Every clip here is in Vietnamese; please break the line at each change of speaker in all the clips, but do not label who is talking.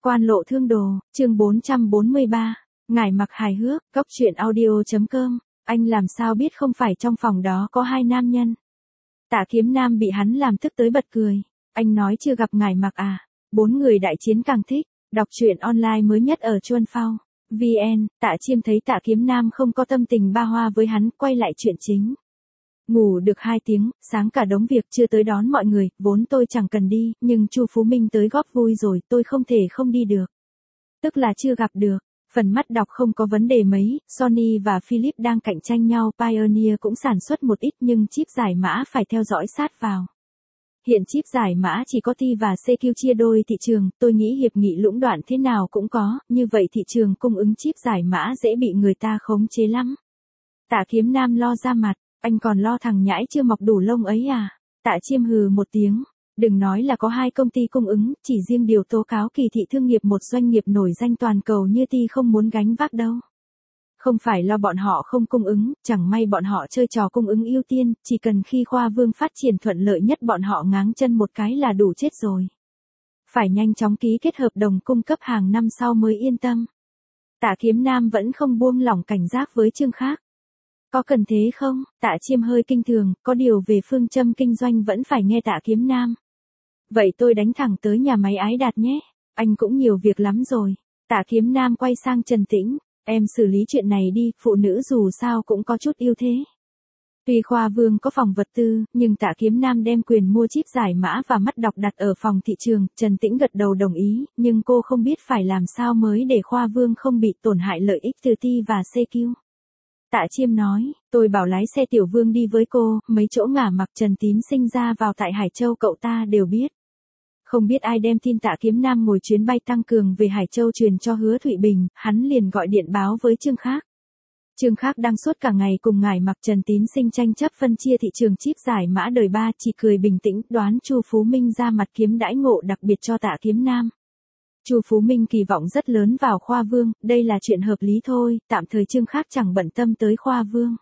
Quan lộ thương đồ, chương 443. Ngải mặc hài hước, góc truyện audio.com. Anh làm sao biết không phải trong phòng đó có hai nam nhân. Tạ Kiếm Nam bị hắn làm tức tới bật cười. Anh nói chưa gặp Ngải mặc à? Bốn người đại chiến càng thích. Đọc truyện online mới nhất ở Chuan Phao. VN, Tạ Chiêm thấy Tạ Kiếm Nam không có tâm tình ba hoa với hắn, quay lại chuyện chính. Ngủ được 2 tiếng, sáng cả đống việc chưa tới đón mọi người, vốn tôi chẳng cần đi, nhưng Chu Phú Minh tới góp vui rồi, tôi không thể không đi được. Tức là chưa gặp được. Phần mắt đọc không có vấn đề mấy, Sony và Philips đang cạnh tranh nhau, Pioneer cũng sản xuất một ít nhưng chip giải mã phải theo dõi sát vào. Hiện chip giải mã chỉ có Ti và CQ chia đôi thị trường, tôi nghĩ hiệp nghị lũng đoạn thế nào cũng có, như vậy thị trường cung ứng chip giải mã dễ bị người ta khống chế lắm. Tạ Kiếm Nam lo ra mặt, anh còn lo thằng nhãi chưa mọc đủ lông ấy à? Tạ Chiêm hừ một tiếng. Đừng nói là có 2 công ty cung ứng, chỉ riêng điều tố cáo Kỳ Thị Thương nghiệp một doanh nghiệp nổi danh toàn cầu như Ti không muốn gánh vác đâu. Không phải lo bọn họ không cung ứng, chẳng may bọn họ chơi trò cung ứng ưu tiên, chỉ cần khi Khoa Vương phát triển thuận lợi nhất bọn họ ngáng chân một cái là đủ chết rồi. Phải nhanh chóng ký kết hợp đồng cung cấp hàng năm sau mới yên tâm. Tạ Kiếm Nam vẫn không buông lỏng cảnh giác với chương khác. Có cần thế không? Tạ Chiêm hơi kinh thường, có điều về phương châm kinh doanh vẫn phải nghe Tạ Kiếm Nam. Vậy tôi đánh thẳng tới nhà máy Ái Đạt nhé. Anh cũng nhiều việc lắm rồi. Tạ Kiếm Nam quay sang Trần Tĩnh. Em xử lý chuyện này đi, phụ nữ dù sao cũng có chút ưu thế. Tuy Khoa Vương có phòng vật tư, nhưng Tạ Kiếm Nam đem quyền mua chip giải mã và mắt đọc đặt ở phòng thị trường. Trần Tĩnh gật đầu đồng ý, nhưng cô không biết phải làm sao mới để Khoa Vương không bị tổn hại lợi ích từ Ti và CQ. Tạ Chiêm nói, tôi bảo lái xe Tiểu Vương đi với cô, mấy chỗ ngả mặc Trần Tín sinh ra vào tại Hải Châu cậu ta đều biết. Không biết ai đem tin Tạ Kiếm Nam ngồi chuyến bay tăng cường về Hải Châu truyền cho Hứa Thụy Bình, hắn liền gọi điện báo với Trương Khác. Trương Khác đang suốt cả ngày cùng ngải mặc Trần Tín sinh tranh chấp phân chia thị trường chip giải mã đời 3, chỉ cười bình tĩnh, đoán Chu Phú Minh ra mặt kiếm đãi ngộ đặc biệt cho Tạ Kiếm Nam. Chu Phú Minh kỳ vọng rất lớn vào Khoa Vương, đây là chuyện hợp lý thôi, tạm thời Trương Khác chẳng bận tâm tới Khoa Vương.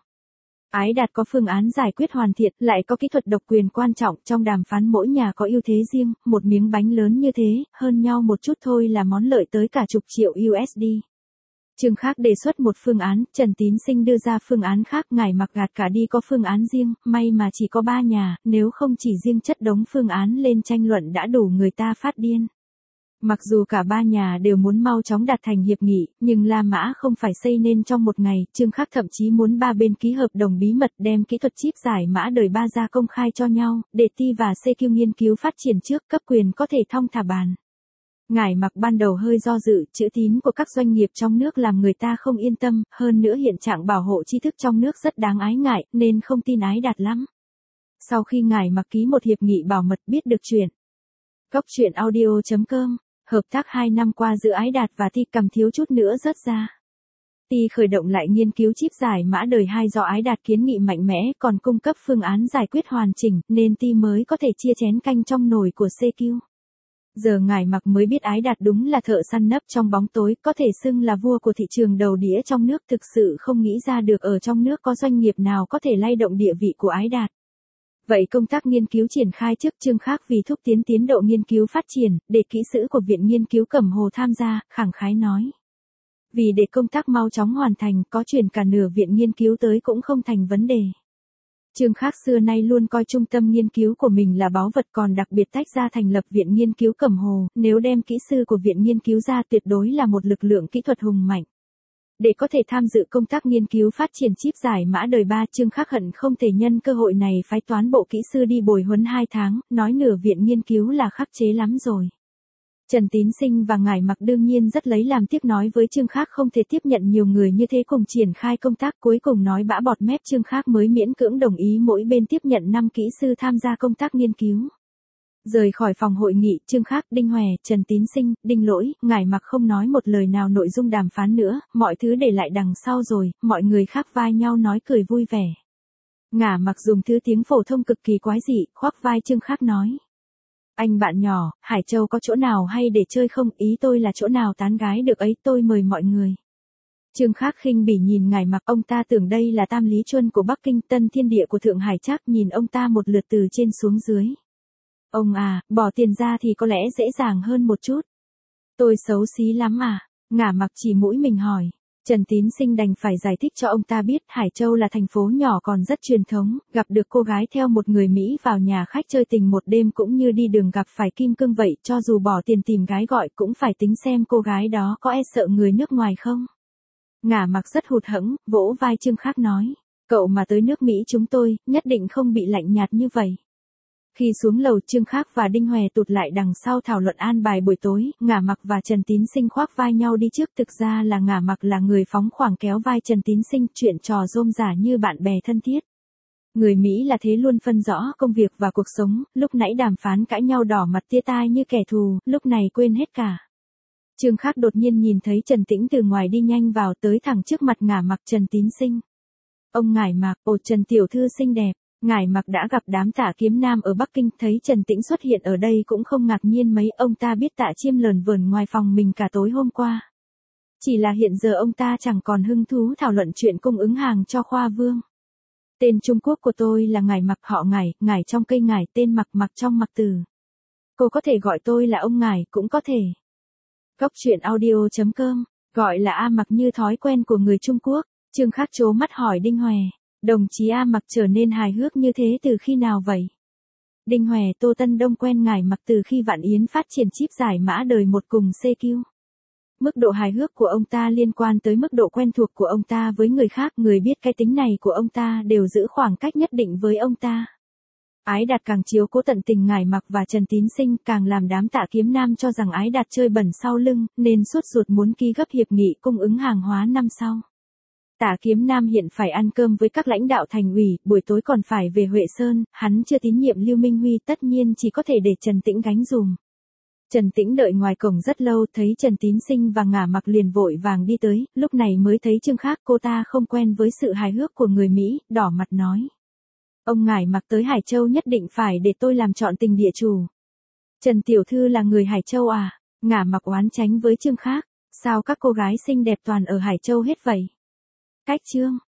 Ái Đạt có phương án giải quyết hoàn thiện, lại có kỹ thuật độc quyền quan trọng, trong đàm phán mỗi nhà có ưu thế riêng, một miếng bánh lớn như thế, hơn nhau một chút thôi là món lợi tới cả chục triệu USD. Trương Khác đề xuất một phương án, Trần Tín Sinh đưa ra phương án khác, ngải mặc gạt cả đi có phương án riêng, may mà chỉ có 3 nhà, nếu không chỉ riêng chất đống phương án lên tranh luận đã đủ người ta phát điên. Mặc dù cả 3 nhà đều muốn mau chóng đạt thành hiệp nghị, nhưng La Mã không phải xây nên trong một ngày, Trương Khác thậm chí muốn 3 bên ký hợp đồng bí mật đem kỹ thuật chip giải mã đời 3 ra công khai cho nhau, để Ti và CQ nghiên cứu phát triển trước, cấp quyền có thể thong thả bàn. Ngải mặc ban đầu hơi do dự, chữ tín của các doanh nghiệp trong nước làm người ta không yên tâm, hơn nữa hiện trạng bảo hộ tri thức trong nước rất đáng ái ngại, nên không tin Ái Đạt lắm. Sau khi ngải mặc ký một hiệp nghị bảo mật biết được chuyện. Góc truyện audio.com. Hợp tác 2 năm qua giữa Ái Đạt và Ti cầm thiếu chút nữa rớt ra. Ti khởi động lại nghiên cứu chip giải mã đời 2 do Ái Đạt kiến nghị mạnh mẽ, còn cung cấp phương án giải quyết hoàn chỉnh, nên Ti mới có thể chia chén canh trong nồi của CQ. Giờ ngải mặc mới biết Ái Đạt đúng là thợ săn nấp trong bóng tối, có thể xưng là vua của thị trường đầu đĩa trong nước, thực sự không nghĩ ra được ở trong nước có doanh nghiệp nào có thể lay động địa vị của Ái Đạt. Vậy công tác nghiên cứu triển khai trước, Trương Khác vì thúc tiến độ nghiên cứu phát triển, để kỹ sư của Viện Nghiên cứu Cẩm Hồ tham gia, khẳng khái nói. Vì để công tác mau chóng hoàn thành, có chuyển cả nửa viện nghiên cứu tới cũng không thành vấn đề. Trương Khác xưa nay luôn coi trung tâm nghiên cứu của mình là báu vật, còn đặc biệt tách ra thành lập Viện Nghiên cứu Cẩm Hồ, nếu đem kỹ sư của Viện Nghiên cứu ra tuyệt đối là một lực lượng kỹ thuật hùng mạnh. Để có thể tham dự công tác nghiên cứu phát triển chip giải mã đời 3, Trương Khác hận không thể nhân cơ hội này phái toán bộ kỹ sư đi bồi huấn 2 tháng, nói nửa viện nghiên cứu là khắc chế lắm rồi. Trần Tín Sinh và ngải mặc đương nhiên rất lấy làm tiếc, nói với Trương Khác không thể tiếp nhận nhiều người như thế cùng triển khai công tác, cuối cùng nói bã bọt mép, Trương Khác mới miễn cưỡng đồng ý mỗi bên tiếp nhận 5 kỹ sư tham gia công tác nghiên cứu. Rời khỏi phòng hội nghị, Trương Khác, Đinh Hòe, Trần Tín Sinh, Đinh Lỗi, ngải mặc không nói một lời nào nội dung đàm phán nữa, mọi thứ để lại đằng sau rồi, mọi người khác vai nhau nói cười vui vẻ. Ngả mặc dùng thứ tiếng phổ thông cực kỳ quái dị, khoác vai Trương Khác nói. Anh bạn nhỏ, Hải Châu có chỗ nào hay để chơi không, ý tôi là chỗ nào tán gái được ấy, tôi mời mọi người. Trương Khác khinh bỉ nhìn ngải mặc, ông ta tưởng đây là Tam Lý Chuân của Bắc Kinh, Tân Thiên Địa của Thượng Hải, chắc nhìn ông ta một lượt từ trên xuống dưới. Ông à, bỏ tiền ra thì có lẽ dễ dàng hơn một chút. Tôi xấu xí lắm à? Ngả Mặc chỉ mũi mình hỏi. Trần Tín Sinh đành phải giải thích cho ông ta biết Hải Châu là thành phố nhỏ còn rất truyền thống, gặp được cô gái theo một người Mỹ vào nhà khách chơi tình một đêm cũng như đi đường gặp phải kim cương vậy, cho dù bỏ tiền tìm gái gọi cũng phải tính xem cô gái đó có e sợ người nước ngoài không. Ngả Mặc rất hụt hẫng, vỗ vai Trương Khác nói, cậu mà tới nước Mỹ chúng tôi, nhất định không bị lạnh nhạt như vậy. Khi xuống lầu Trương Khác và Đinh Hòe tụt lại đằng sau thảo luận an bài buổi tối, Ngả Mặc và Trần Tín Sinh khoác vai nhau đi trước, thực ra là Ngả Mặc là người phóng khoáng kéo vai Trần Tín Sinh, chuyện trò rôm rả như bạn bè thân thiết. Người Mỹ là thế luôn phân rõ công việc và cuộc sống, lúc nãy đàm phán cãi nhau đỏ mặt tia tai như kẻ thù, lúc này quên hết cả. Trương Khác đột nhiên nhìn thấy Trần Tĩnh từ ngoài đi nhanh vào tới thẳng trước mặt Ngả Mặc Trần Tín Sinh. Ông Ngải Mặc, ồ Trần tiểu thư xinh đẹp. Ngải Mặc đã gặp đám Tạ Kiếm Nam ở Bắc Kinh, thấy Trần Tĩnh xuất hiện ở đây cũng không ngạc nhiên mấy, ông ta biết Tạ Chiêm lờn vờn ngoài phòng mình cả tối hôm qua. Chỉ là hiện giờ ông ta chẳng còn hứng thú thảo luận chuyện cung ứng hàng cho Khoa Vương. Tên Trung Quốc của tôi là Ngải Mặc, họ Ngải, Ngải trong cây ngải, tên Mặc, Mặc trong Mặc Tử. Cô có thể gọi tôi là ông Ngải, cũng có thể. Góc truyện audio.com, gọi là A Mặc như thói quen của người Trung Quốc. Trương Khác trố mắt hỏi Đinh Hòe, đồng chí A Mặc trở nên hài hước như thế từ khi nào vậy? Đinh Hòe, Tô Tân Đông quen Ngải Mặc từ khi Vạn Yến phát triển chip giải mã đời một cùng CQ. Mức độ hài hước của ông ta liên quan tới mức độ quen thuộc của ông ta với người khác, người biết cái tính này của ông ta đều giữ khoảng cách nhất định với ông ta. Ái Đạt càng chiếu cố tận tình Ngải Mặc và Trần Tín Sinh, càng làm đám Tạ Kiếm Nam cho rằng Ái Đạt chơi bẩn sau lưng, nên suốt ruột muốn ký gấp hiệp nghị cung ứng hàng hóa năm sau. Tạ Kiếm Nam hiện phải ăn cơm với các lãnh đạo thành ủy, buổi tối còn phải về Huệ Sơn, hắn chưa tín nhiệm Lưu Minh Huy, tất nhiên chỉ có thể để Trần Tĩnh gánh dùm. Trần Tĩnh đợi ngoài cổng rất lâu, thấy Trần Tín Sinh và Ngả Mặc liền vội vàng đi tới, lúc này mới thấy Trương Khác, cô ta không quen với sự hài hước của người Mỹ, đỏ mặt nói. Ông Ngải Mặc tới Hải Châu nhất định phải để tôi làm chọn tình địa chủ. Trần tiểu thư là người Hải Châu à? Ngả Mặc oán tránh với Trương Khác, sao các cô gái xinh đẹp toàn ở Hải Châu hết vậy? Cách chương